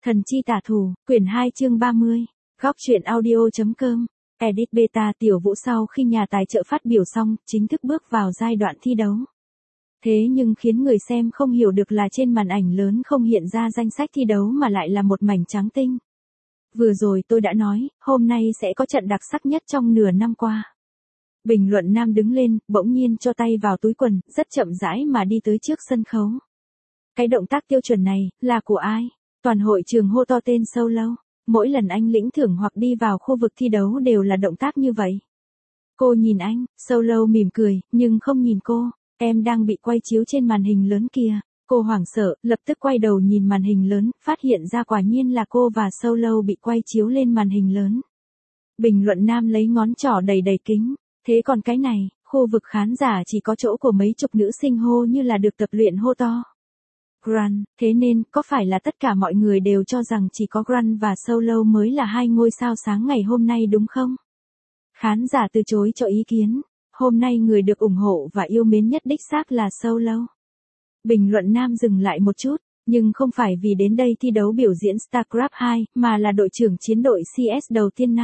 Thần chi tả thủ, quyển 2 chương 30, góc truyện audio.com, edit beta tiểu vũ sau khi nhà tài trợ phát biểu xong, chính thức bước vào giai đoạn thi đấu. Thế nhưng khiến người xem không hiểu được là trên màn ảnh lớn không hiện ra danh sách thi đấu mà lại là một mảnh trắng tinh. Vừa rồi tôi đã nói, hôm nay sẽ có trận đặc sắc nhất trong nửa năm qua. Bình luận nam đứng lên, bỗng nhiên cho tay vào túi quần, rất chậm rãi mà đi tới trước sân khấu. Cái động tác tiêu chuẩn này, là của ai? Toàn hội trường hô to tên Solo. Mỗi lần anh lĩnh thưởng hoặc đi vào khu vực thi đấu đều là động tác như vậy. Cô nhìn anh, Solo mỉm cười, nhưng không nhìn cô. Em đang bị quay chiếu trên màn hình lớn kìa. Cô hoảng sợ, lập tức quay đầu nhìn màn hình lớn, phát hiện ra quả nhiên là cô và Solo bị quay chiếu lên màn hình lớn. Bình luận nam lấy ngón trỏ đầy đầy kính. Thế còn cái này, khu vực khán giả chỉ có chỗ của mấy chục nữ sinh hô như là được tập luyện hô to. Grant, thế nên, có phải là tất cả mọi người đều cho rằng chỉ có Grant và Solo mới là hai ngôi sao sáng ngày hôm nay đúng không? Khán giả từ chối cho ý kiến. Hôm nay người được ủng hộ và yêu mến nhất đích xác là Solo. Bình luận nam dừng lại một chút, nhưng không phải vì đến đây thi đấu biểu diễn StarCraft 2, mà là đội trưởng chiến đội CS đầu tiên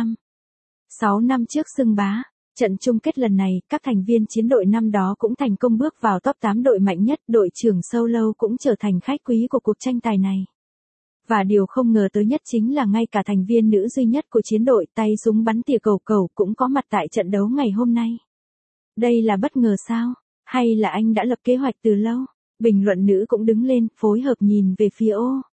6 năm trước xưng bá. Trận chung kết lần này, các thành viên chiến đội năm đó cũng thành công bước vào top 8 đội mạnh nhất, đội trưởng Solo cũng trở thành khách quý của cuộc tranh tài này. Và điều không ngờ tới nhất chính là ngay cả thành viên nữ duy nhất của chiến đội tay súng bắn tỉa cầu cầu cũng có mặt tại trận đấu ngày hôm nay. Đây là bất ngờ sao? Hay là anh đã lập kế hoạch từ lâu? Bình luận nữ cũng đứng lên, phối hợp nhìn về phía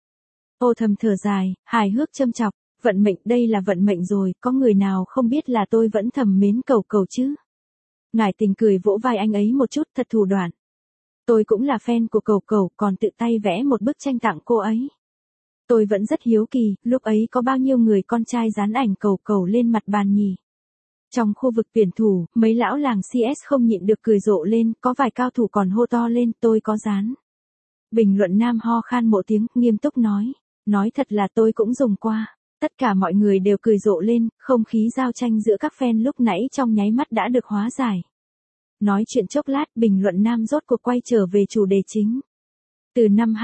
Ô thầm thở dài, hài hước châm chọc. Vận mệnh, đây là vận mệnh rồi, có người nào không biết là tôi vẫn thầm mến cầu cầu chứ? Ngải Tình cười vỗ vai anh ấy một chút, thật thủ đoạn. Tôi cũng là fan của cầu cầu, còn tự tay vẽ một bức tranh tặng cô ấy. Tôi vẫn rất hiếu kỳ, lúc ấy có bao nhiêu người con trai dán ảnh cầu cầu lên mặt bàn nhỉ? Trong khu vực tuyển thủ, mấy lão làng CS không nhịn được cười rộ lên, có vài cao thủ còn hô to lên, tôi có dán. Bình luận nam ho khan một tiếng, nghiêm túc nói thật là tôi cũng dùng qua. Tất cả mọi người đều cười rộ lên, không khí giao tranh giữa các fan lúc nãy trong nháy mắt đã được hóa giải. Nói chuyện chốc lát, bình luận nam rốt cuộc quay trở về chủ đề chính. Từ năm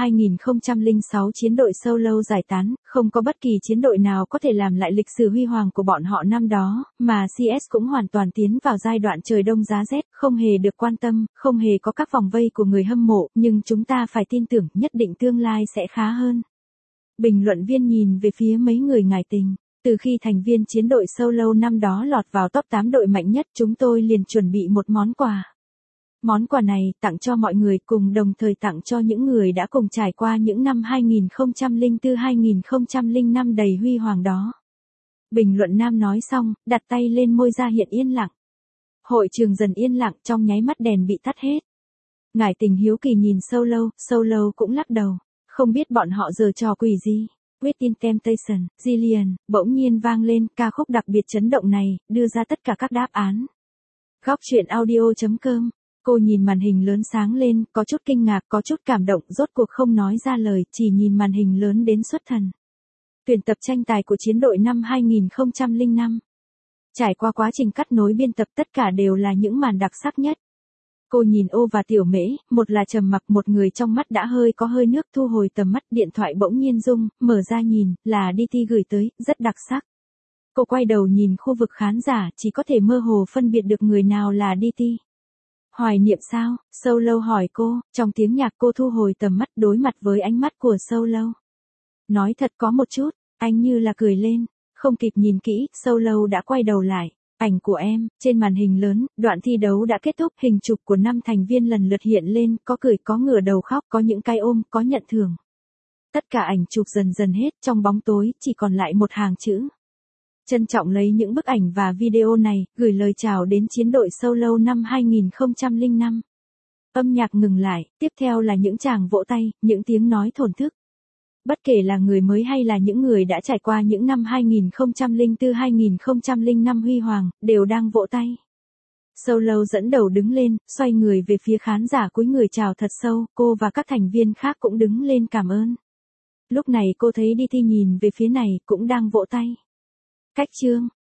2006 chiến đội Solo giải tán, không có bất kỳ chiến đội nào có thể làm lại lịch sử huy hoàng của bọn họ năm đó, mà CS cũng hoàn toàn tiến vào giai đoạn trời đông giá rét, không hề được quan tâm, không hề có các vòng vây của người hâm mộ, nhưng chúng ta phải tin tưởng nhất định tương lai sẽ khá hơn. Bình luận viên nhìn về phía mấy người Ngải Tình. Từ khi thành viên chiến đội Solo năm đó lọt vào top 8 đội mạnh nhất, chúng tôi liền chuẩn bị một món quà. Món quà này tặng cho mọi người, cùng đồng thời tặng cho những người đã cùng trải qua những năm 2004-2005 đầy huy hoàng đó. Bình luận nam nói xong, đặt tay lên môi ra hiện yên lặng. Hội trường dần yên lặng, trong nháy mắt đèn bị tắt hết. Ngải Tình hiếu kỳ nhìn Solo cũng lắc đầu. Không biết bọn họ giở trò quỷ gì. Within Temptation, Jillian, bỗng nhiên vang lên, ca khúc đặc biệt chấn động này, đưa ra tất cả các đáp án. Góc truyện audio.com, cô nhìn màn hình lớn sáng lên, có chút kinh ngạc, có chút cảm động, rốt cuộc không nói ra lời, chỉ nhìn màn hình lớn đến xuất thần. Tuyển tập tranh tài của chiến đội năm 2005. Trải qua quá trình cắt nối biên tập tất cả đều là những màn đặc sắc nhất. Cô nhìn Ô và Tiểu Mễ, một là trầm mặc, một người trong mắt đã có hơi nước, thu hồi tầm mắt, điện thoại bỗng nhiên rung, mở ra nhìn, là DT gửi tới, rất đặc sắc. Cô quay đầu nhìn khu vực khán giả, chỉ có thể mơ hồ phân biệt được người nào là DT. Hoài niệm sao? Solo hỏi cô, trong tiếng nhạc cô thu hồi tầm mắt đối mặt với ánh mắt của Solo. Nói thật có một chút, anh như là cười lên, không kịp nhìn kỹ, Solo đã quay đầu lại. Ảnh của em, trên màn hình lớn, đoạn thi đấu đã kết thúc, hình chụp của 5 thành viên lần lượt hiện lên, có cười, có ngửa đầu khóc, có những cái ôm, có nhận thưởng. Tất cả ảnh chụp dần dần hết, trong bóng tối, chỉ còn lại một hàng chữ. Trân trọng lấy những bức ảnh và video này, gửi lời chào đến chiến đội Solo năm 2005. Âm nhạc ngừng lại, tiếp theo là những tràng vỗ tay, những tiếng nói thổn thức. Bất kể là người mới hay là những người đã trải qua những năm 2004-2005 huy hoàng, đều đang vỗ tay. Solo dẫn đầu đứng lên, xoay người về phía khán giả cúi người chào thật sâu, cô và các thành viên khác cũng đứng lên cảm ơn. Lúc này cô thấy DT nhìn về phía này, cũng đang vỗ tay. Cách chương.